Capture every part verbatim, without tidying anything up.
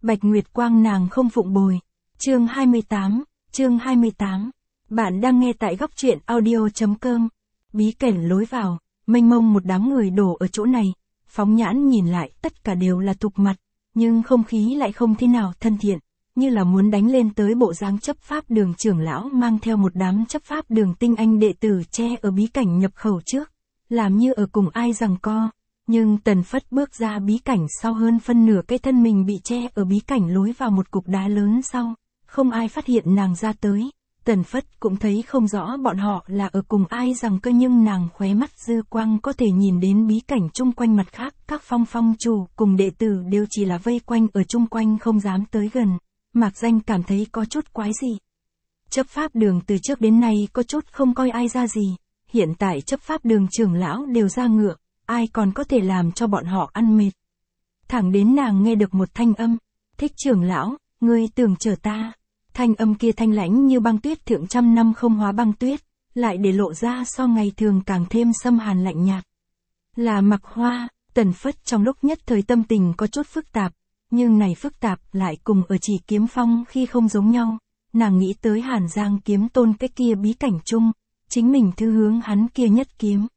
Bạch Nguyệt Quang nàng không phụng bồi. Chương hai mươi tám, chương hai mươi tám. Bạn đang nghe tại góc truyện audio chấm com. Bí cảnh lối vào, mênh mông một đám người đổ ở chỗ này, phóng nhãn nhìn lại tất cả đều là thục mặt, nhưng không khí lại không thế nào thân thiện, như là muốn đánh lên tới bộ dáng chấp pháp đường trưởng lão mang theo một đám chấp pháp đường tinh anh đệ tử che ở bí cảnh nhập khẩu trước, làm như ở cùng ai giằng co. Nhưng Tần Phất bước ra bí cảnh sau hơn phân nửa cái thân mình bị che ở bí cảnh lối vào một cục đá lớn sau, không ai phát hiện nàng ra tới. Tần Phất cũng thấy không rõ bọn họ là ở cùng ai giằng co, nhưng nàng khóe mắt dư quang có thể nhìn đến bí cảnh chung quanh mặt khác, các phong phong chủ cùng đệ tử đều chỉ là vây quanh ở chung quanh không dám tới gần. Mạc Danh cảm thấy có chút quái gì. Chấp pháp đường từ trước đến nay có chút không coi ai ra gì, hiện tại chấp pháp đường trưởng lão đều ra ngựa, ai còn có thể làm cho bọn họ ăn mệt. Thẳng đến nàng nghe được một thanh âm, Thích trưởng lão, ngươi tưởng chờ ta. Thanh âm kia thanh lãnh như băng tuyết thượng trăm năm không hóa băng tuyết, lại để lộ ra so ngày thường càng thêm xâm hàn lạnh nhạt. Là Mặc Hoa. Tần Phất trong lúc nhất thời tâm tình có chút phức tạp, nhưng này phức tạp lại cùng ở Chỉ Kiếm Phong khi không giống nhau. Nàng nghĩ tới Hàn Giang kiếm tôn cái kia bí cảnh chung, chính mình thư hướng hắn kia nhất kiếm.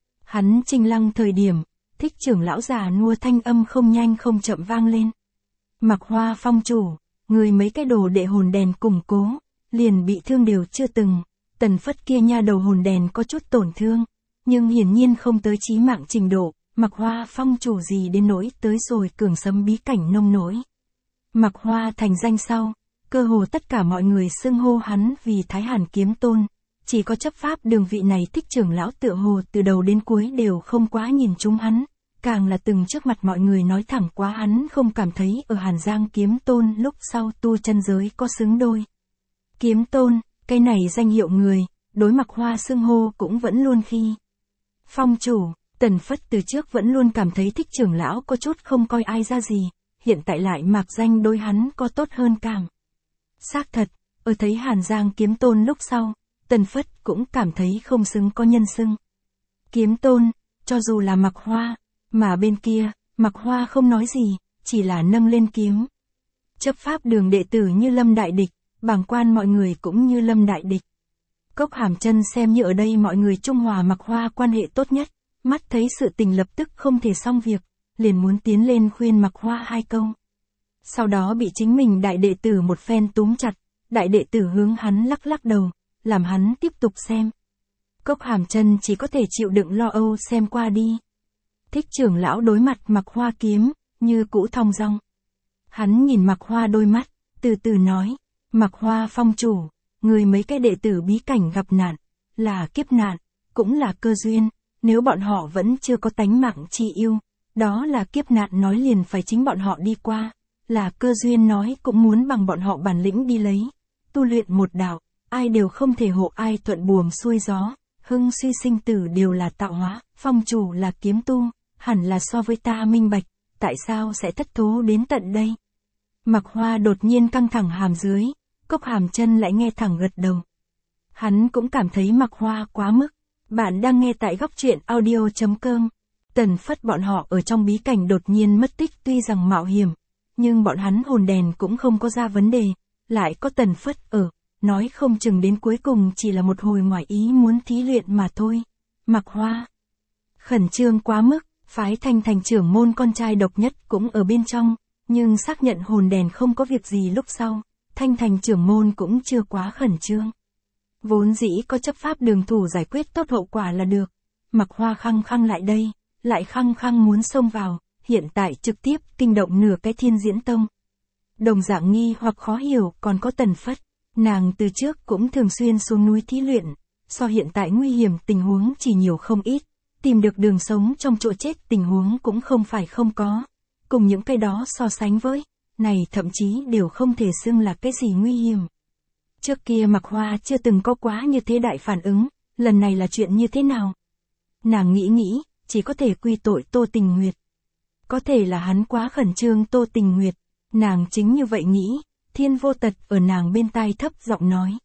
Hắn trinh lăng thời điểm, Thích trưởng lão già nua thanh âm không nhanh không chậm vang lên. Mặc Hoa phong chủ, người mấy cái đồ đệ hồn đèn củng cố, liền bị thương đều chưa từng. Tần Phất kia nha đầu hồn đèn có chút tổn thương, nhưng hiển nhiên không tới chí mạng trình độ. Mặc Hoa phong chủ gì đến nỗi tới rồi cường sấm bí cảnh nông nỗi. Mặc Hoa thành danh sau, cơ hồ tất cả mọi người xưng hô hắn vì Thái Hàn kiếm tôn. Chỉ có chấp pháp đường vị này Thích trưởng lão tựa hồ từ đầu đến cuối đều không quá nhìn trúng hắn, càng là từng trước mặt mọi người nói thẳng quá hắn không cảm thấy ở Hàn Giang kiếm tôn lúc sau tu chân giới có xứng đôi. Kiếm tôn, cái này danh hiệu người, đối Mặc Hoa xưng hô cũng vẫn luôn khi. Phong chủ, Tần Phất từ trước vẫn luôn cảm thấy Thích trưởng lão có chút không coi ai ra gì, hiện tại lại mạc danh đối hắn có tốt hơn cảm. Xác thật, ở thấy Hàn Giang kiếm tôn lúc sau, Tần Phất cũng cảm thấy không xứng có nhân xưng. Kiếm tôn, cho dù là Mặc Hoa, mà bên kia, Mặc Hoa không nói gì, chỉ là nâng lên kiếm. Chấp pháp đường đệ tử như lâm đại địch, bàng quan mọi người cũng như lâm đại địch. Cốc Hàm Chân xem như ở đây mọi người trung hòa Mặc Hoa quan hệ tốt nhất, mắt thấy sự tình lập tức không thể xong việc, liền muốn tiến lên khuyên Mặc Hoa hai câu. Sau đó bị chính mình đại đệ tử một phen túm chặt, đại đệ tử hướng hắn lắc lắc đầu, làm hắn tiếp tục xem. Cốc Hàm Chân chỉ có thể chịu đựng lo âu xem qua đi. Thích trưởng lão đối mặt Mặc Hoa kiếm, như cũ thong dong. Hắn nhìn Mặc Hoa đôi mắt, từ từ nói, Mặc Hoa phong chủ, người mấy cái đệ tử bí cảnh gặp nạn, là kiếp nạn, cũng là cơ duyên, nếu bọn họ vẫn chưa có tánh mạng chi yêu, đó là kiếp nạn nói liền phải chính bọn họ đi qua, là cơ duyên nói cũng muốn bằng bọn họ bản lĩnh đi lấy, tu luyện một đạo, ai đều không thể hộ ai thuận buồm xuôi gió, hưng suy sinh tử đều là tạo hóa, phong chủ là kiếm tu, hẳn là so với ta minh bạch, tại sao sẽ thất thố đến tận đây. Mặc Hoa đột nhiên căng thẳng hàm dưới, Cốc Hàm Chân lại nghe thẳng gật đầu. Hắn cũng cảm thấy Mặc Hoa quá mức. Bạn đang nghe tại góc truyện audio chấm com. Tần Phất bọn họ ở trong bí cảnh đột nhiên mất tích, tuy rằng mạo hiểm, nhưng bọn hắn hồn đèn cũng không có ra vấn đề, lại có Tần Phất ở, nói không chừng đến cuối cùng chỉ là một hồi ngoài ý muốn thí luyện mà thôi. Mặc Hoa khẩn trương quá mức, phái Thanh Thành trưởng môn con trai độc nhất cũng ở bên trong, nhưng xác nhận hồn đèn không có việc gì lúc sau, Thanh Thành trưởng môn cũng chưa quá khẩn trương. Vốn dĩ có chấp pháp đường thủ giải quyết tốt hậu quả là được. Mặc Hoa khăng khăng lại đây, lại khăng khăng muốn xông vào, hiện tại trực tiếp kinh động nửa cái Thiên Diễn Tông. Đồng dạng nghi hoặc khó hiểu còn có Tần Phất, nàng từ trước cũng thường xuyên xuống núi thí luyện, so hiện tại nguy hiểm tình huống chỉ nhiều không ít, tìm được đường sống trong chỗ chết tình huống cũng không phải không có. Cùng những cái đó so sánh với, này thậm chí đều không thể xưng là cái gì nguy hiểm. Trước kia Mặc Hoa chưa từng có quá như thế đại phản ứng, lần này là chuyện như thế nào? Nàng nghĩ nghĩ, chỉ có thể quy tội Tô Tình Nguyệt. Có thể là hắn quá khẩn trương Tô Tình Nguyệt, nàng chính như vậy nghĩ, Thiên Vô Tật ở nàng bên tai thấp giọng nói.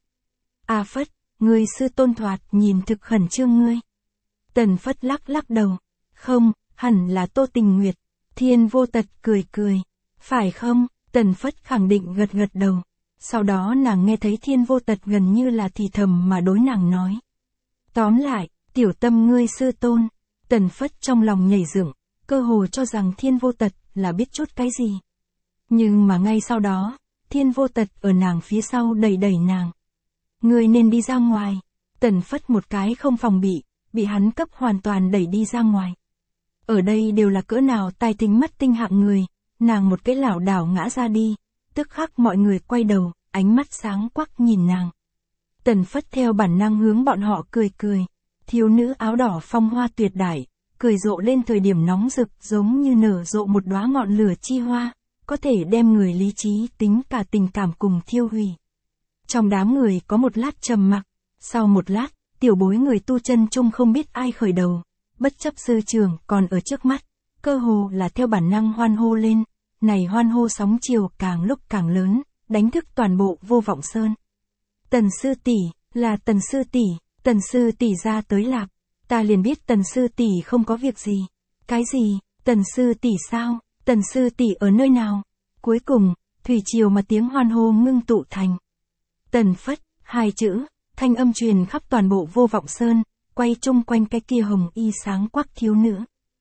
A Phất, ngươi sư tôn thoạt nhìn thực khẩn trương ngươi. Tần Phất lắc lắc đầu, không, hẳn là Tô Tình Nguyệt. Thiên Vô Tật cười cười, phải không? Tần Phất khẳng định gật gật đầu. Sau đó nàng nghe thấy Thiên Vô Tật gần như là thì thầm mà đối nàng nói. Tóm lại, tiểu tâm ngươi sư tôn. Tần Phất trong lòng nhảy dựng, cơ hồ cho rằng Thiên Vô Tật là biết chút cái gì. Nhưng mà ngay sau đó, Thiên Vô Tật ở nàng phía sau đẩy đẩy nàng. Ngươi nên đi ra ngoài. Tần Phất một cái không phòng bị, bị hắn cấp hoàn toàn đẩy đi ra ngoài. Ở đây đều là cỡ nào tài tính mắt tinh hạng người, nàng một cái lảo đảo ngã ra đi, tức khắc mọi người quay đầu, ánh mắt sáng quắc nhìn nàng. Tần Phất theo bản năng hướng bọn họ cười cười, thiếu nữ áo đỏ phong hoa tuyệt đại, cười rộ lên thời điểm nóng rực giống như nở rộ một đóa ngọn lửa chi hoa, có thể đem người lý trí tính cả tình cảm cùng thiêu hủy. Trong đám người có một lát trầm mặc, sau một lát, tiểu bối người tu chân chung không biết ai khởi đầu, bất chấp sư trưởng còn ở trước mắt, cơ hồ là theo bản năng hoan hô lên, này hoan hô sóng chiều càng lúc càng lớn, đánh thức toàn bộ Vô Vọng Sơn. Tần sư tỷ, là Tần sư tỷ, Tần sư tỷ ra tới lạp, ta liền biết Tần sư tỷ không có việc gì. Cái gì, Tần sư tỷ sao, Tần sư tỷ ở nơi nào? Cuối cùng, thủy triều mà tiếng hoan hô ngưng tụ thành Tần Phất, hai chữ, thanh âm truyền khắp toàn bộ Vô Vọng Sơn, quay chung quanh cái kia hồng y sáng quắc thiếu nữ.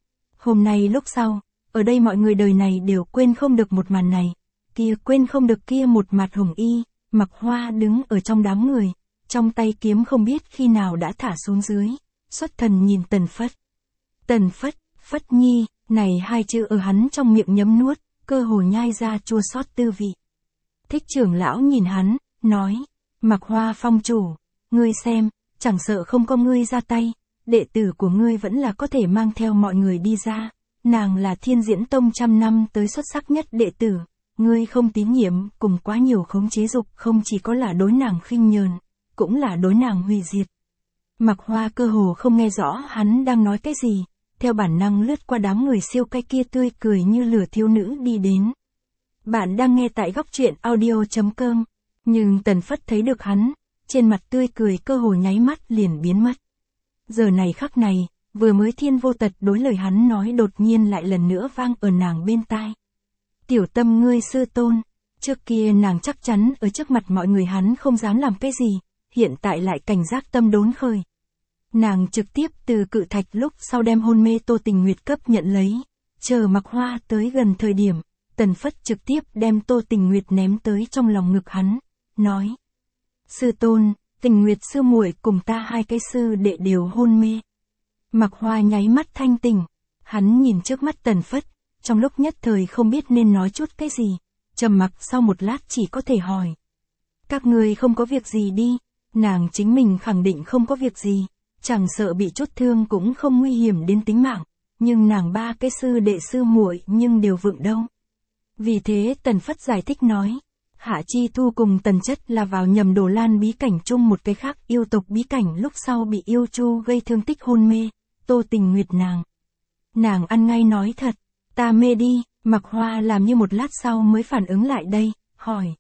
Hôm nay lúc sau, ở đây mọi người đời này đều quên không được một màn này, kia quên không được kia một mặt hồng y, mặc hoa đứng ở trong đám người, trong tay kiếm không biết khi nào đã thả xuống dưới, xuất thần nhìn Tần Phất. Tần Phất, Phất Nhi, này hai chữ ở hắn trong miệng nhấm nuốt, cơ hồ nhai ra chua xót tư vị. Thích trưởng lão nhìn hắn, nói, Mặc Hoa phong chủ, ngươi xem, chẳng sợ không có ngươi ra tay, đệ tử của ngươi vẫn là có thể mang theo mọi người đi ra, nàng là Thiên Diễn Tông trăm năm tới xuất sắc nhất đệ tử, ngươi không tín nhiệm cùng quá nhiều khống chế dục không chỉ có là đối nàng khinh nhờn, cũng là đối nàng hủy diệt. Mặc Hoa cơ hồ không nghe rõ hắn đang nói cái gì, theo bản năng lướt qua đám người siêu cái kia tươi cười như lửa thiếu nữ đi đến. Bạn đang nghe tại góc truyện audio chấm com, nhưng Tần Phất thấy được hắn, trên mặt tươi cười cơ hồ nháy mắt liền biến mất. Giờ này khắc này, vừa mới Thiên Vô Tật đối lời hắn nói đột nhiên lại lần nữa vang ở nàng bên tai. Tiểu tâm ngươi sư tôn, trước kia nàng chắc chắn ở trước mặt mọi người hắn không dám làm cái gì, hiện tại lại cảnh giác tâm đốn khởi. Nàng trực tiếp từ cự thạch lúc sau đem hôn mê Tô Tình Nguyệt cấp nhận lấy, chờ Mặc Hoa tới gần thời điểm, Tần Phất trực tiếp đem Tô Tình Nguyệt ném tới trong lòng ngực hắn, nói. Sư tôn, Tình Nguyệt sư muội cùng ta hai cái sư đệ đều hôn mê. Mặc Hoa nháy mắt thanh tỉnh, hắn nhìn trước mắt Tần Phất, trong lúc nhất thời không biết nên nói chút cái gì, trầm mặc sau một lát chỉ có thể hỏi. Các người không có việc gì đi, nàng chính mình khẳng định không có việc gì, chẳng sợ bị chút thương cũng không nguy hiểm đến tính mạng, nhưng nàng ba cái sư đệ sư muội nhưng đều vượng đâu. Vì thế Tần Phất giải thích nói, Hạ Chi Thu cùng Tần Chất là vào nhầm Đồ Lan bí cảnh chung một cái khác yêu tộc bí cảnh lúc sau bị yêu chu gây thương tích hôn mê, Tô Tình Nguyệt nàng. Nàng ăn ngay nói thật, ta mê đi, Mặc Hoa làm như một lát sau mới phản ứng lại đây, hỏi.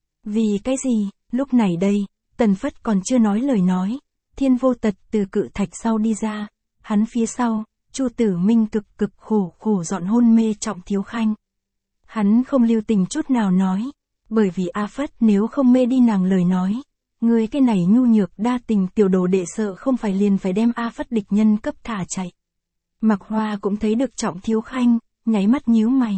Vì cái gì, lúc này đây, Tần Phất còn chưa nói lời nói, Thiên Vô Tật từ cự thạch sau đi ra, hắn phía sau, Chu Tử Minh cực cực khổ khổ dọn hôn mê Trọng Thiếu Khanh. Hắn không lưu tình chút nào nói, bởi vì A Phất nếu không mê đi nàng lời nói, người cái này nhu nhược đa tình tiểu đồ đệ sợ không phải liền phải đem A Phất địch nhân cấp thả chạy. Mặc Hoa cũng thấy được Trọng Thiếu Khanh, nháy mắt nhíu mày.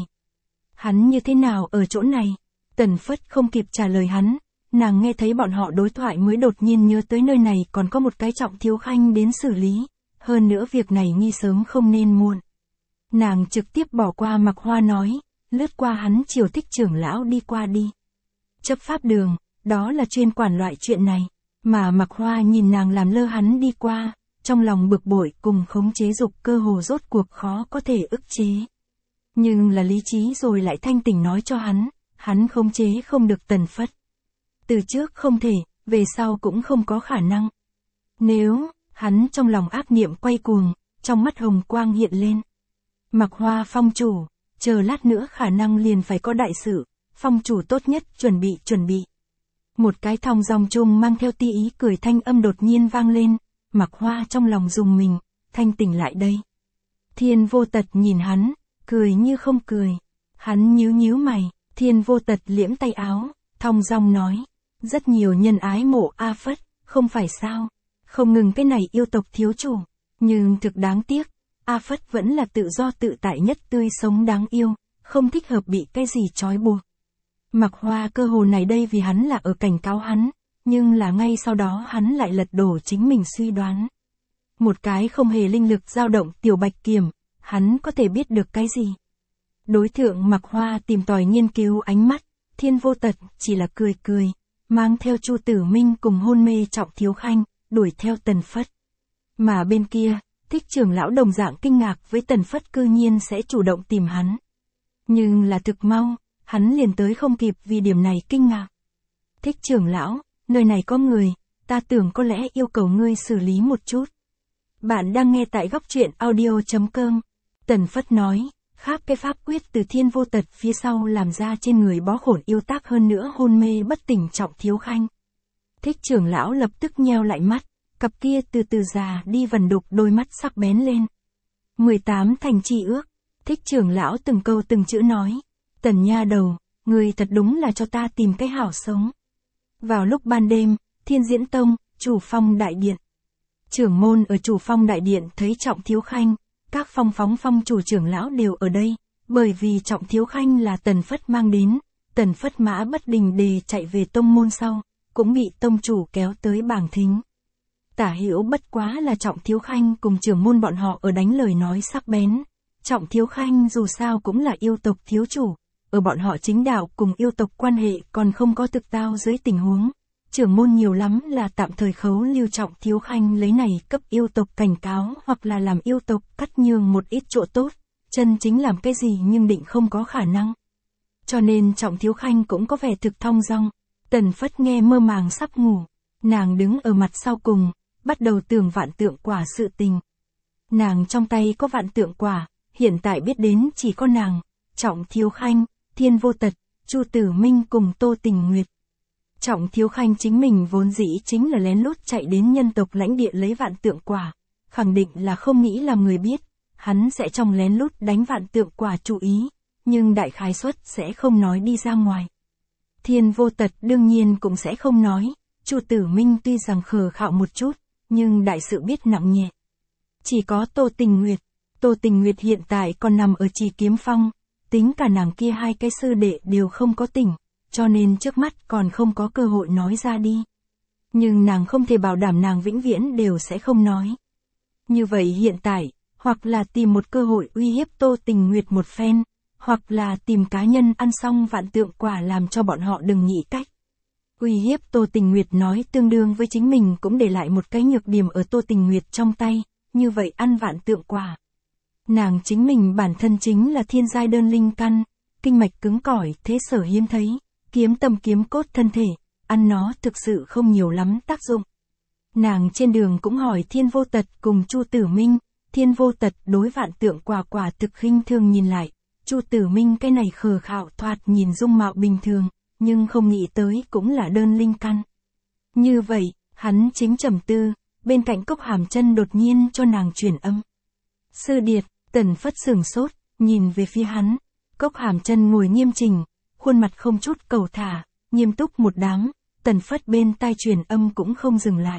Hắn như thế nào ở chỗ này? Tần Phất không kịp trả lời hắn, nàng nghe thấy bọn họ đối thoại mới đột nhiên nhớ tới nơi này còn có một cái Trọng Thiếu Khanh đến xử lý, hơn nữa việc này nghi sớm không nên muộn. Nàng trực tiếp bỏ qua Mặc Hoa nói, lướt qua hắn chiều Thích trưởng lão đi qua đi. Chấp pháp đường, đó là chuyên quản loại chuyện này, mà Mặc Hoa nhìn nàng làm lơ hắn đi qua, trong lòng bực bội cùng khống chế dục cơ hồ rốt cuộc khó có thể ức chế. Nhưng là lý trí rồi lại thanh tỉnh nói cho hắn, hắn khống chế không được Tần Phất. Từ trước không thể, về sau cũng không có khả năng. Nếu, hắn trong lòng ác niệm quay cuồng, trong mắt hồng quang hiện lên. Mặc Hoa phong chủ, chờ lát nữa khả năng liền phải có đại sự, phong chủ tốt nhất chuẩn bị chuẩn bị. Một cái thong dong chung mang theo ti ý cười thanh âm đột nhiên vang lên, Mặc Hoa trong lòng rùng mình, thanh tỉnh lại đây. Thiên Vô Tật nhìn hắn, cười như không cười. Hắn nhíu nhíu mày, Thiên Vô Tật liễm tay áo, thong dong nói. Rất nhiều nhân ái mộ A Phất, không phải sao. Không ngừng cái này yêu tộc thiếu chủ. Nhưng thực đáng tiếc, A Phất vẫn là tự do tự tại nhất tươi sống đáng yêu, không thích hợp bị cái gì trói buộc. Mặc Hoa cơ hồ này đây vì hắn là ở cảnh cáo hắn, nhưng là ngay sau đó hắn lại lật đổ chính mình suy đoán. Một cái không hề linh lực dao động tiểu bạch kiểm, hắn có thể biết được cái gì? Đối thượng Mặc Hoa tìm tòi nghiên cứu ánh mắt, Thiên Vô Tật chỉ là cười cười, mang theo Chu Tử Minh cùng hôn mê Trọng Thiếu Khanh, đuổi theo Tần Phất. Mà bên kia, Thích trưởng lão đồng dạng kinh ngạc với Tần Phất cư nhiên sẽ chủ động tìm hắn. Nhưng là thực mau, hắn liền tới không kịp vì điểm này kinh ngạc. Thích trưởng lão, nơi này có người, ta tưởng có lẽ yêu cầu ngươi xử lý một chút. Bạn đang nghe tại góc truyện audio chấm com. Tần Phất nói, khác cái pháp quyết từ Thiên Vô Tật phía sau làm ra trên người bó khổn yêu tác hơn nữa hôn mê bất tỉnh Trọng Thiếu Khanh. Thích trưởng lão lập tức nheo lại mắt, cặp kia từ từ già đi vần đục đôi mắt sắc bén lên. mười tám thành chi ước, Thích trưởng lão từng câu từng chữ nói. Tần nha đầu, người thật đúng là cho ta tìm cái hảo sống. Vào lúc ban đêm, Thiên Diễn Tông, Chủ Phong đại điện. Trưởng môn ở Chủ Phong đại điện thấy Trọng Thiếu Khanh, các phong phóng phong chủ trưởng lão đều ở đây, bởi vì Trọng Thiếu Khanh là Tần Phất mang đến, Tần Phất mã bất đình đề chạy về tông môn sau, cũng bị tông chủ kéo tới bảng thính. Tả hữu bất quá là Trọng Thiếu Khanh cùng trưởng môn bọn họ ở đánh lời nói sắc bén. Trọng Thiếu Khanh dù sao cũng là yêu tộc thiếu chủ, ở bọn họ chính đạo cùng yêu tộc quan hệ còn không có thực giao dưới tình huống. Trưởng môn nhiều lắm là tạm thời khấu lưu Trọng Thiếu Khanh lấy này cấp yêu tộc cảnh cáo hoặc là làm yêu tộc cắt nhường một ít chỗ tốt, chân chính làm cái gì nhưng định không có khả năng. Cho nên Trọng Thiếu Khanh cũng có vẻ thực thong dong. Tần Phất nghe mơ màng sắp ngủ, nàng đứng ở mặt sau cùng, bắt đầu tưởng vạn tượng quả sự tình. Nàng trong tay có vạn tượng quả, hiện tại biết đến chỉ có nàng, Trọng Thiếu Khanh, Thiên Vô Tật, Chu Tử Minh cùng Tô Tình Nguyệt. Trọng Thiếu Khanh chính mình vốn dĩ chính là lén lút chạy đến nhân tộc lãnh địa lấy vạn tượng quả, khẳng định là không nghĩ làm người biết, hắn sẽ trong lén lút đánh vạn tượng quả chú ý, nhưng đại khái suất sẽ không nói đi ra ngoài. Thiên Vô Tật đương nhiên cũng sẽ không nói, Chu Tử Minh tuy rằng khờ khạo một chút, nhưng đại sự biết nặng nhẹ. Chỉ có Tô Tình Nguyệt, Tô Tình Nguyệt hiện tại còn nằm ở Trì Kiếm Phong, tính cả nàng kia hai cái sư đệ đều không có tỉnh, cho nên trước mắt còn không có cơ hội nói ra đi. Nhưng nàng không thể bảo đảm nàng vĩnh viễn đều sẽ không nói. Như vậy hiện tại, hoặc là tìm một cơ hội uy hiếp Tô Tình Nguyệt một phen, hoặc là tìm cá nhân ăn xong vạn tượng quả làm cho bọn họ đừng nghĩ cách. Uy hiếp Tô Tình Nguyệt nói tương đương với chính mình cũng để lại một cái nhược điểm ở Tô Tình Nguyệt trong tay, như vậy ăn vạn tượng quả. Nàng chính mình bản thân chính là thiên giai đơn linh căn, kinh mạch cứng cỏi thế sở hiếm thấy, kiếm tâm kiếm cốt thân thể, ăn nó thực sự không nhiều lắm tác dụng. Nàng trên đường cũng hỏi Thiên Vô Tật cùng Chu Tử Minh, Thiên Vô Tật đối vạn tượng quả quả thực khinh thường nhìn lại, Chu Tử Minh cái này khờ khạo thoạt nhìn dung mạo bình thường, nhưng không nghĩ tới cũng là đơn linh căn. Như vậy, hắn chính trầm tư, bên cạnh Cốc Hàm Chân đột nhiên cho nàng truyền âm. Sư điệt, Tần Phất sửng sốt, nhìn về phía hắn, Cốc Hàm Chân ngồi nghiêm chỉnh, khuôn mặt không chút cầu thả, nghiêm túc một đám, Tần Phất bên tai truyền âm cũng không dừng lại.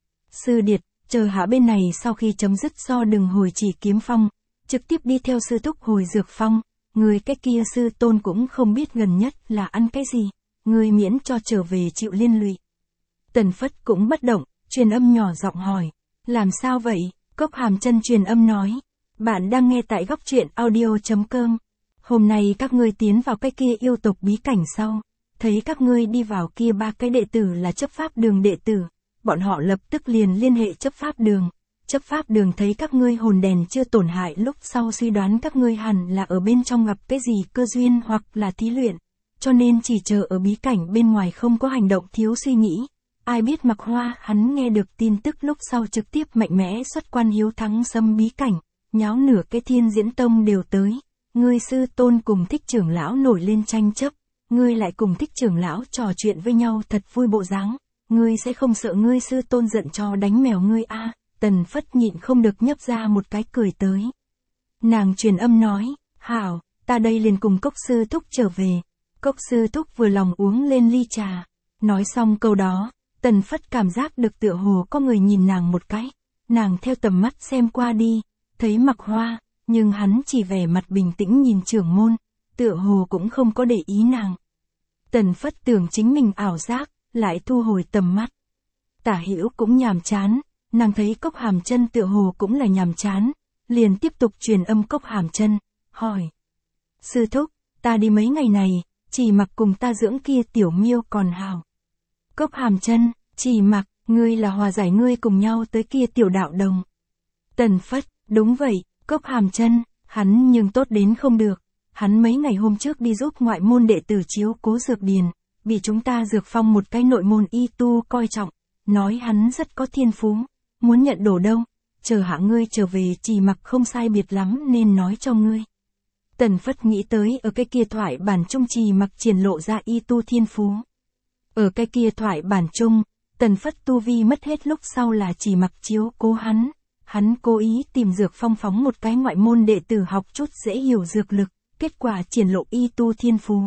Sư điệt, chờ hạ bên này sau khi chấm dứt so đừng hồi Chỉ Kiếm Phong, trực tiếp đi theo sư thúc hồi Dược Phong, người cái kia sư tôn cũng không biết gần nhất là ăn cái gì, người miễn cho trở về chịu liên lụy. Tần Phất cũng bất động, truyền âm nhỏ giọng hỏi, làm sao vậy? Cốc Hàm Chân truyền âm nói, bạn đang nghe tại góc truyện audio chấm com. Hôm nay các ngươi tiến vào cái kia yêu tộc bí cảnh sau, thấy các ngươi đi vào kia ba cái đệ tử là chấp pháp đường đệ tử, bọn họ lập tức liền liên hệ chấp pháp đường. Chấp pháp đường thấy các ngươi hồn đèn chưa tổn hại lúc sau suy đoán các ngươi hẳn là ở bên trong gặp cái gì cơ duyên hoặc là thí luyện, cho nên chỉ chờ ở bí cảnh bên ngoài không có hành động thiếu suy nghĩ. Ai biết Mặc Hoa hắn nghe được tin tức lúc sau trực tiếp mạnh mẽ xuất quan hiếu thắng xâm bí cảnh, nháo nửa cái Thiên Diễn Tông đều tới. Ngươi sư tôn cùng Thích trưởng lão nổi lên tranh chấp, ngươi lại cùng Thích trưởng lão trò chuyện với nhau thật vui bộ dáng, ngươi sẽ không sợ ngươi sư tôn giận cho đánh mèo ngươi a? À? Tần Phất nhịn không được nhấp ra một cái cười tới. Nàng truyền âm nói, hảo, ta đây liền cùng Cốc sư thúc trở về. Cốc sư thúc vừa lòng uống lên ly trà. Nói xong câu đó, Tần Phất cảm giác được tựa hồ có người nhìn nàng một cái. Nàng theo tầm mắt xem qua đi, thấy Mặc Hoa, nhưng hắn chỉ vẻ mặt bình tĩnh nhìn trưởng môn, tựa hồ cũng không có để ý nàng. Tần Phất tưởng chính mình ảo giác, lại thu hồi tầm mắt. Tả Hữu cũng nhàm chán, nàng thấy Cốc Hàm Chân tựa hồ cũng là nhàm chán, liền tiếp tục truyền âm Cốc Hàm Chân, hỏi. Sư thúc, ta đi mấy ngày này, Chỉ Mặc cùng ta dưỡng kia tiểu miêu còn hào. Cốc Hàm Chân, Chỉ Mặc, ngươi là hòa giải ngươi cùng nhau tới kia tiểu đạo đồng. Tần Phất, đúng vậy, Cốc Hàm Chân, hắn nhưng tốt đến không được. Hắn mấy ngày hôm trước đi giúp ngoại môn đệ tử chiếu cố dược điền, bị chúng ta dược phong một cái nội môn y tu coi trọng, nói hắn rất có thiên phú, muốn nhận đồ đâu, chờ hạ ngươi trở về Chỉ Mặc không sai biệt lắm nên nói cho ngươi. Tần Phất nghĩ tới ở cái kia thoại bản chung Chỉ Mặc triển lộ ra y tu thiên phú. Ở cái kia thoại bản chung, Tần Phất tu vi mất hết lúc sau là Chỉ Mặc chiếu cố hắn, hắn cố ý tìm dược phong phóng một cái ngoại môn đệ tử học chút dễ hiểu dược lực, kết quả triển lộ y tu thiên phú.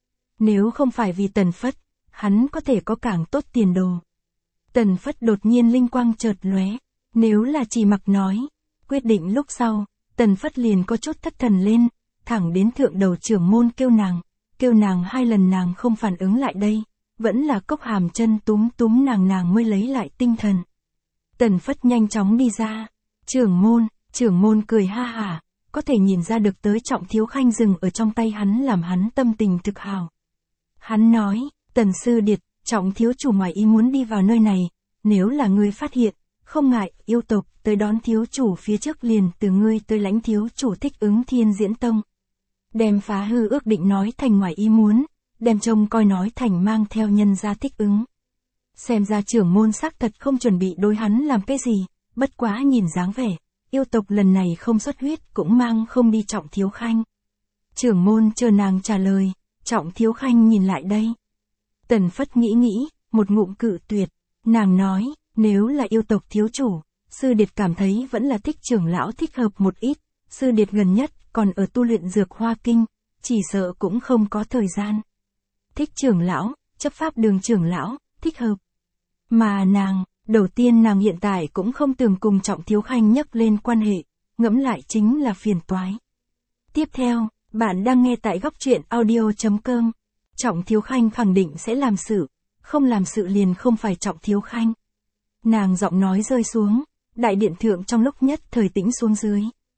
Nếu không phải vì Tần Phất, hắn có thể có càng tốt tiền đồ. Tần Phất đột nhiên linh quang chợt lóe, nếu là Chỉ Mặc nói, quyết định lúc sau, Tần Phất liền có chút thất thần lên, thẳng đến thượng đầu trưởng môn kêu nàng, kêu nàng hai lần nàng không phản ứng lại đây, vẫn là Cốc Hàm Chân túm túm nàng nàng mới lấy lại tinh thần. Tần Phất nhanh chóng đi ra, trưởng môn, trưởng môn cười ha hả, có thể nhìn ra được tới Trọng Thiếu Khanh dừng ở trong tay hắn làm hắn tâm tình thực hào. Hắn nói, Tần sư điệt, Trọng thiếu chủ ngoài ý muốn đi vào nơi này, nếu là ngươi phát hiện, không ngại, yêu tộc tới đón thiếu chủ phía trước liền từ ngươi tới lãnh thiếu chủ thích ứng Thiên Diễn Tông. Đem phá hư ước định nói thành ngoài ý muốn, đem trông coi nói thành mang theo nhân gia thích ứng. Xem ra trưởng môn xác thật không chuẩn bị đối hắn làm cái gì, bất quá nhìn dáng vẻ, yêu tộc lần này không xuất huyết cũng mang không đi Trọng Thiếu Khanh. Trưởng môn chờ nàng trả lời, Trọng Thiếu Khanh nhìn lại đây. Tần Phất nghĩ nghĩ, một ngụm cự tuyệt, nàng nói, nếu là yêu tộc thiếu chủ, sư điệt cảm thấy vẫn là thích trưởng lão thích hợp một ít, sư điệt gần nhất còn ở tu luyện dược hoa kinh, chỉ sợ cũng không có thời gian. Thích trưởng lão, chấp pháp đường trưởng lão, thích hợp. Mà nàng, đầu tiên nàng hiện tại cũng không từng cùng Trọng Thiếu Khanh nhắc lên quan hệ, ngẫm lại chính là phiền toái. Tiếp theo, bạn đang nghe tại góc truyện audio chấm com. Trọng Thiếu Khanh khẳng định sẽ làm sự, không làm sự liền không phải Trọng Thiếu Khanh. Nàng giọng nói rơi xuống, đại điện thượng trong lúc nhất thời tĩnh xuống dưới.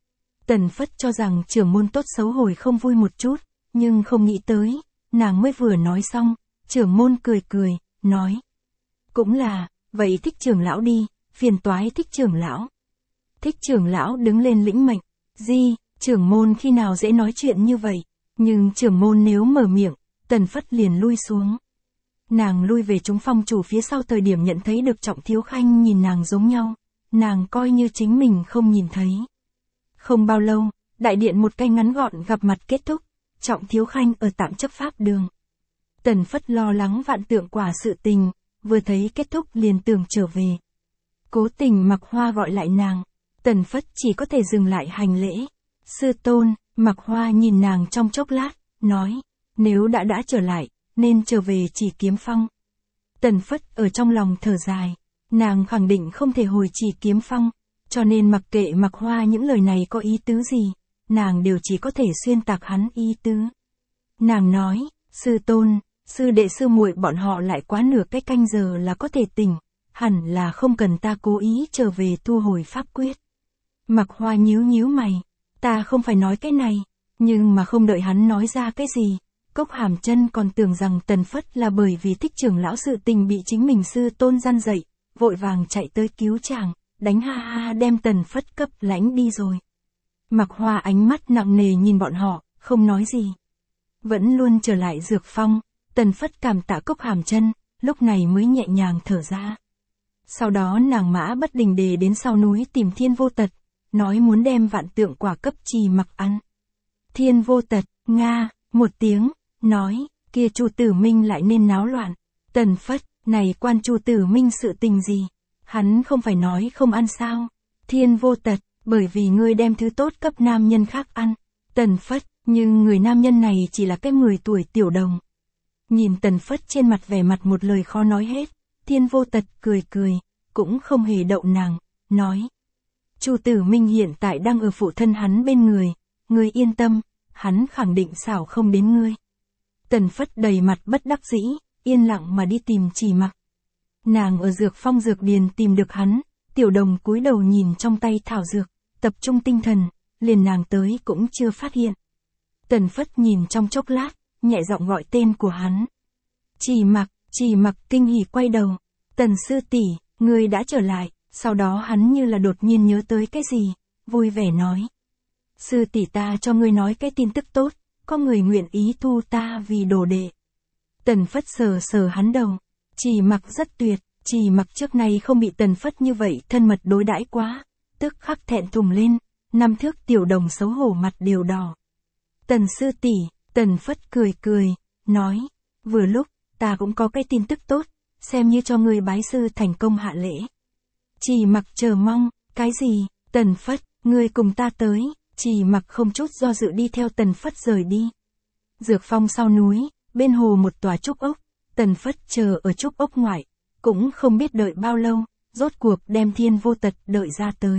Tần Phất cho rằng trưởng môn tốt xấu hồi không vui một chút, nhưng không nghĩ tới, nàng mới vừa nói xong, trưởng môn cười cười, nói. Cũng là, vậy thích trưởng lão đi, phiền toái thích trưởng lão. Thích trưởng lão đứng lên lĩnh mệnh, di, trưởng môn khi nào dễ nói chuyện như vậy, nhưng trưởng môn nếu mở miệng, Tần Phất liền lui xuống. Nàng lui về chúng phong chủ phía sau thời điểm nhận thấy được Trọng Thiếu Khanh nhìn nàng giống nhau, nàng coi như chính mình không nhìn thấy. Không bao lâu, đại điện một cái ngắn gọn gặp mặt kết thúc, Trọng Thiếu Khanh ở tạm chấp pháp đường. Tần Phất lo lắng vạn tượng quả sự tình, vừa thấy kết thúc liền tưởng trở về. Cố tình Mặc Hoa gọi lại nàng, Tần Phất chỉ có thể dừng lại hành lễ. Sư tôn, Mặc Hoa nhìn nàng trong chốc lát, nói, nếu đã đã trở lại, nên trở về Chỉ Kiếm Phong. Tần Phất ở trong lòng thở dài, nàng khẳng định không thể hồi Chỉ Kiếm Phong, cho nên mặc kệ Mặc Hoa những lời này có ý tứ gì, nàng đều chỉ có thể xuyên tạc hắn ý tứ. Nàng nói, sư tôn, sư đệ sư muội bọn họ lại quá nửa cái canh giờ là có thể tỉnh, hẳn là không cần ta cố ý trở về thu hồi pháp quyết. Mặc Hoa nhíu nhíu mày, ta không phải nói cái này, nhưng mà không đợi hắn nói ra cái gì, Cốc Hàm Chân còn tưởng rằng Tần Phất là bởi vì thích trưởng lão sự tình bị chính mình sư tôn gian dậy, vội vàng chạy tới cứu chàng, đánh ha ha đem Tần Phất cấp lãnh đi rồi. Mặc Hoa ánh mắt nặng nề nhìn bọn họ, không nói gì. Vẫn luôn trở lại dược phong, Tần Phất cảm tạ Cốc Hàm Chân, lúc này mới nhẹ nhàng thở ra. Sau đó nàng mã bất đình đề đến sau núi tìm Thiên Vô Tật, nói muốn đem vạn tượng quả cấp Chỉ Mặc ăn. Thiên Vô Tật, nga, một tiếng, nói, kia Chu Tử Minh lại nên náo loạn. Tần Phất, này quan Chu Tử Minh sự tình gì? Hắn không phải nói không ăn sao? Thiên Vô Tật, bởi vì ngươi đem thứ tốt cấp nam nhân khác ăn. Tần Phất, nhưng người nam nhân này chỉ là cái mười tuổi tiểu đồng, Nhìn Tần Phất trên mặt vẻ mặt một lời khó nói hết, Thiên Vô Tật cười cười, cũng không hề đậu nàng, nói. Chu Tử Minh hiện tại đang ở phụ thân hắn bên người, ngươi yên tâm, hắn khẳng định xảo không đến ngươi. Tần Phất đầy mặt bất đắc dĩ, yên lặng mà đi tìm Chỉ Mặc. Nàng ở Dược Phong dược điền tìm được hắn, Tiểu Đồng cúi đầu nhìn trong tay thảo dược, tập trung tinh thần, liền nàng tới cũng chưa phát hiện. Tần Phất nhìn trong chốc lát, nhẹ giọng gọi tên của hắn. Chỉ Mặc, Chỉ Mặc kinh hỉ quay đầu. Tần sư tỷ, ngươi đã trở lại. Sau đó hắn như là đột nhiên nhớ tới cái gì, vui vẻ nói. Sư tỷ ta cho ngươi nói cái tin tức tốt, có người nguyện ý thu ta vì đồ đệ. Tần Phất sờ sờ hắn đầu. Chỉ Mặc rất tuyệt, Chỉ Mặc trước này không bị Tần Phất như vậy thân mật đối đãi quá, tức khắc thẹn thùng lên, năm thước Tiểu Đồng xấu hổ mặt đều đỏ. Tần sư tỷ, Tần Phất cười cười, nói, vừa lúc, ta cũng có cái tin tức tốt, xem như cho ngươi bái sư thành công hạ lễ. Chỉ Mặc chờ mong, cái gì, Tần Phất, ngươi cùng ta tới, Chỉ Mặc không chút do dự đi theo Tần Phất rời đi. Dược Phong sau núi, bên hồ một tòa trúc ốc, Tần Phất chờ ở trúc ốc ngoại, cũng không biết đợi bao lâu, rốt cuộc đem Thiên Vô Tật đợi ra tới.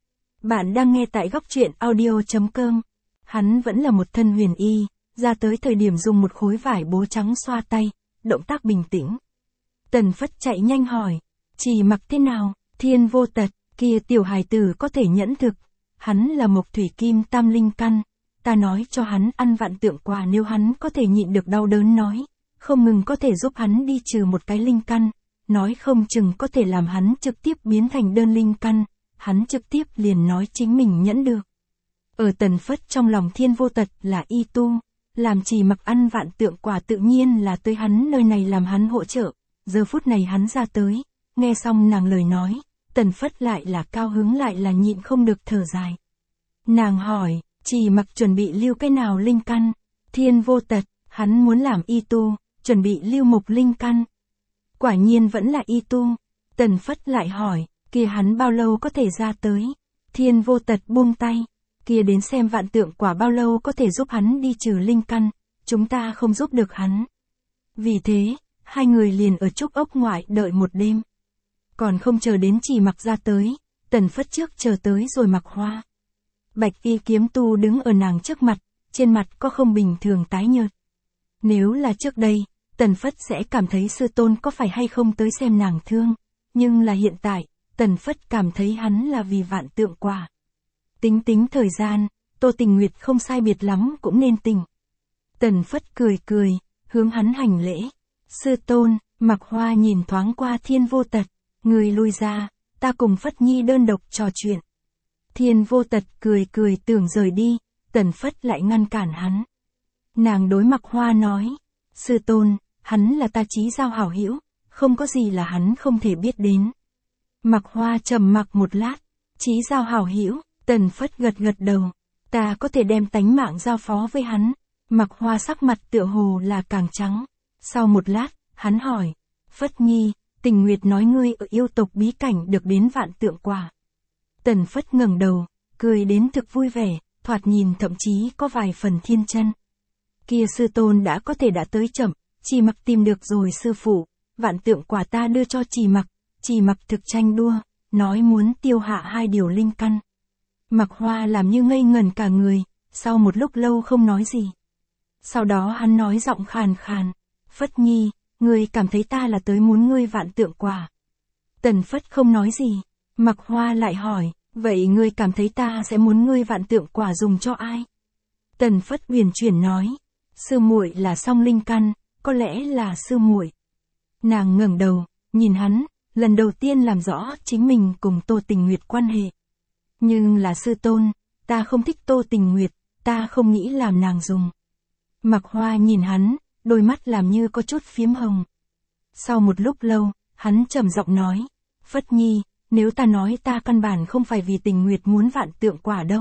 Bạn đang nghe tại góc truyện audio chấm com. Hắn vẫn là một thân huyền y, ra tới thời điểm dùng một khối vải bố trắng xoa tay, động tác bình tĩnh. Tần Phất chạy nhanh hỏi, Chỉ Mặc thế nào? Thiên Vô Tật, kia tiểu hài tử có thể nhẫn thực, hắn là mộc thủy kim tam linh căn, ta nói cho hắn ăn vạn tượng quả nếu hắn có thể nhịn được đau đớn nói, không ngừng có thể giúp hắn đi trừ một cái linh căn, nói không chừng có thể làm hắn trực tiếp biến thành đơn linh căn, hắn trực tiếp liền nói chính mình nhẫn được. Ở Tần Phất trong lòng Thiên Vô Tật là y tu, làm Chỉ Mặc ăn vạn tượng quả tự nhiên là tới hắn nơi này làm hắn hỗ trợ, giờ phút này hắn ra tới, nghe xong nàng lời nói. Tần Phất lại là cao hứng lại là nhịn không được thở dài. Nàng hỏi, Chỉ Mặc chuẩn bị lưu cái nào linh căn? Thiên Vô Tật, hắn muốn làm y tu, chuẩn bị lưu mộc linh căn. Quả nhiên vẫn là y tu. Tần Phất lại hỏi, kia hắn bao lâu có thể ra tới? Thiên Vô Tật buông tay, kia đến xem vạn tượng quả bao lâu có thể giúp hắn đi trừ linh căn, chúng ta không giúp được hắn. Vì thế, hai người liền ở trúc ốc ngoại đợi một đêm. Còn không chờ đến Chỉ Mặc ra tới, Tần Phất trước chờ tới rồi Mặc Hoa. Bạch y kiếm tu đứng ở nàng trước mặt, trên mặt có không bình thường tái nhợt. Nếu là trước đây, Tần Phất sẽ cảm thấy sư tôn có phải hay không tới xem nàng thương, nhưng là hiện tại, Tần Phất cảm thấy hắn là vì vạn tượng quả. Tính tính thời gian, Tô Tình Nguyệt không sai biệt lắm cũng nên tỉnh. Tần Phất cười cười, hướng hắn hành lễ. Sư tôn, Mặc Hoa nhìn thoáng qua Thiên Vô Tật. Người lui ra, ta cùng Phất Nhi đơn độc trò chuyện. Thiên Vô Tật cười cười tưởng rời đi, Tần Phất lại ngăn cản hắn. Nàng đối Mặc Hoa nói, sư tôn, hắn là ta chí giao hảo hữu, không có gì là hắn không thể biết đến. Mặc Hoa trầm mặc một lát, chí giao hảo hữu, Tần Phất gật gật đầu, ta có thể đem tánh mạng giao phó với hắn. Mặc Hoa sắc mặt tựa hồ là càng trắng. Sau một lát, hắn hỏi, Phất Nhi, Tình Nguyệt nói ngươi ở yêu tộc bí cảnh được đến vạn tượng quả. Tần Phất ngẩng đầu, cười đến thực vui vẻ, thoạt nhìn thậm chí có vài phần thiên chân. Kia sư tôn đã có thể đã tới chậm, Chỉ Mặc tìm được rồi sư phụ, vạn tượng quả ta đưa cho Chỉ Mặc, Chỉ Mặc thực tranh đua, nói muốn tiêu hạ hai điều linh căn. Mặc Hoa làm như ngây ngẩn cả người, sau một lúc lâu không nói gì. Sau đó hắn nói giọng khàn khàn, Phất Nhi, ngươi cảm thấy ta là tới muốn ngươi vạn tượng quả. Tần Phất không nói gì, Mặc Hoa lại hỏi, vậy ngươi cảm thấy ta sẽ muốn ngươi vạn tượng quả dùng cho ai? Tần Phất huyền chuyển nói, sư muội là song linh căn, có lẽ là sư muội. Nàng ngẩng đầu, nhìn hắn, lần đầu tiên làm rõ chính mình cùng Tô Tình Nguyệt quan hệ. Nhưng là sư tôn, ta không thích Tô Tình Nguyệt, ta không nghĩ làm nàng dùng. Mặc Hoa nhìn hắn, đôi mắt làm như có chút phiếm hồng. Sau một lúc lâu, hắn trầm giọng nói, Phất Nhi, nếu ta nói ta căn bản không phải vì Tình Nguyệt muốn vạn tượng quả đâu.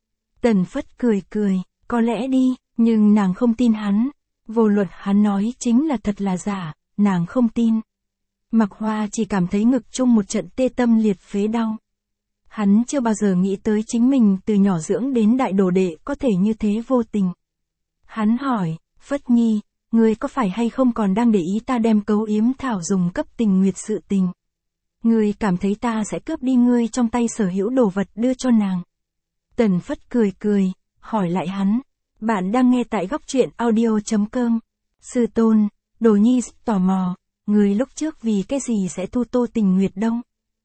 Tần Phất cười cười, có lẽ đi, nhưng nàng không tin hắn. Vô luật hắn nói chính là thật là giả, nàng không tin. Mặc Hoa chỉ cảm thấy ngực chung một trận tê tâm liệt phế đau. Hắn chưa bao giờ nghĩ tới chính mình từ nhỏ dưỡng đến đại đồ đệ có thể như thế vô tình. Hắn hỏi, Phất Nhi, ngươi có phải hay không còn đang để ý ta đem cấu yếm thảo dùng cấp tình nguyệt sự tình? Ngươi cảm thấy ta sẽ cướp đi ngươi trong tay sở hữu đồ vật đưa cho nàng. Tần Phất cười cười, hỏi lại hắn. Bạn đang nghe tại góc truyện audio.com. Sư tôn, Đồ Nhi tò mò, ngươi lúc trước vì cái gì sẽ thu Tô Tình Nguyệt đâu?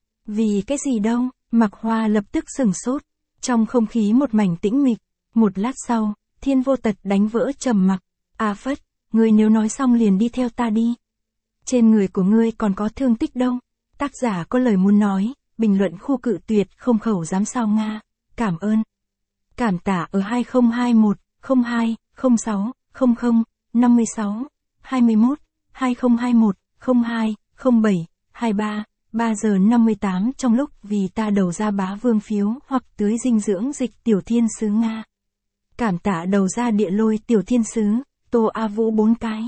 Vì cái gì đâu? Mạc Hoa lập tức sửng sốt. Trong không khí một mảnh tĩnh mịch. Một lát sau, Thiên Vô Tật đánh vỡ trầm mặc. A Phất, ngươi nếu nói xong liền đi theo ta đi. Trên người của ngươi còn có thương tích đâu? Tác giả có lời muốn nói, bình luận khu cự tuyệt không khẩu dám sao Nga. Cảm ơn. Cảm tả ở hai không hai một, không hai, không sáu, không không, năm sáu, hai mốt, hai không hai một, không hai, không bảy, hai ba, ba giờ năm mươi tám trong lúc vì ta đầu ra bá vương phiếu hoặc tưới dinh dưỡng dịch tiểu thiên sứ Nga. Cảm tạ đầu ra địa lôi tiểu thiên sứ, Tô A Vũ bốn cái.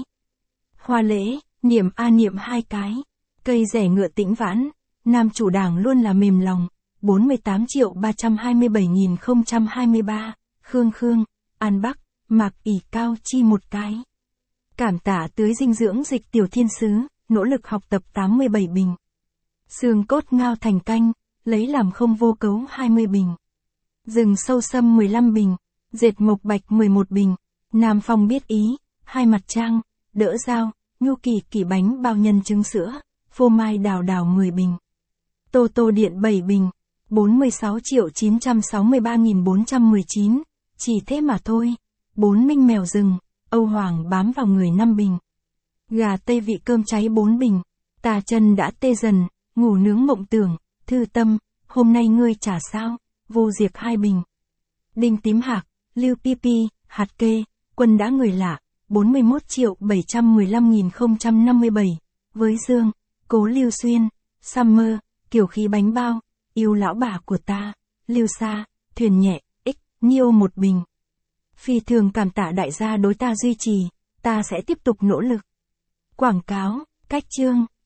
Hoa lễ, niệm A niệm hai cái. Cây rẻ ngựa tĩnh vãn, nam chủ đảng luôn là mềm lòng, bốn mươi tám triệu ba trăm hai mươi bảy nghìn không trăm hai mươi ba, Khương Khương, An Bắc, Mạc ỷ cao chi một cái. Cảm tạ tưới dinh dưỡng dịch tiểu thiên sứ, nỗ lực học tập tám mươi bảy bình. Xương cốt ngao thành canh, lấy làm không vô cấu hai mươi bình. Rừng sâu sâm mười lăm bình, dệt mộc bạch mười một bình. Nam Phong biết ý, hai mặt trang, đỡ dao, nhu kỳ kỳ bánh bao nhân trứng sữa, phô mai đào đào mười bình. Tô tô điện bảy bình, bốn mươi sáu triệu chín trăm sáu mươi ba nghìn bốn trăm mười chín, chỉ thế mà thôi. Bốn minh mèo rừng, Âu Hoàng bám vào người năm bình. Gà tây vị cơm cháy bốn bình, tà chân đã tê dần, ngủ nướng mộng tưởng, thư tâm, hôm nay ngươi trả sao, vô diệt hai bình. Đinh tím hạc, lưu pi pi, hạt kê, quân đã người lạ, bốn mươi mốt triệu bảy trăm mười lăm nghìn không trăm năm mươi bảy, với Dương, Cố Lưu Xuyên, Summer, kiểu khí bánh bao, yêu lão bà của ta, Lưu Sa, thuyền nhẹ, X, Nhiêu một bình. Phi thường cảm tạ đại gia đối ta duy trì, ta sẽ tiếp tục nỗ lực. Quảng cáo, cách chương.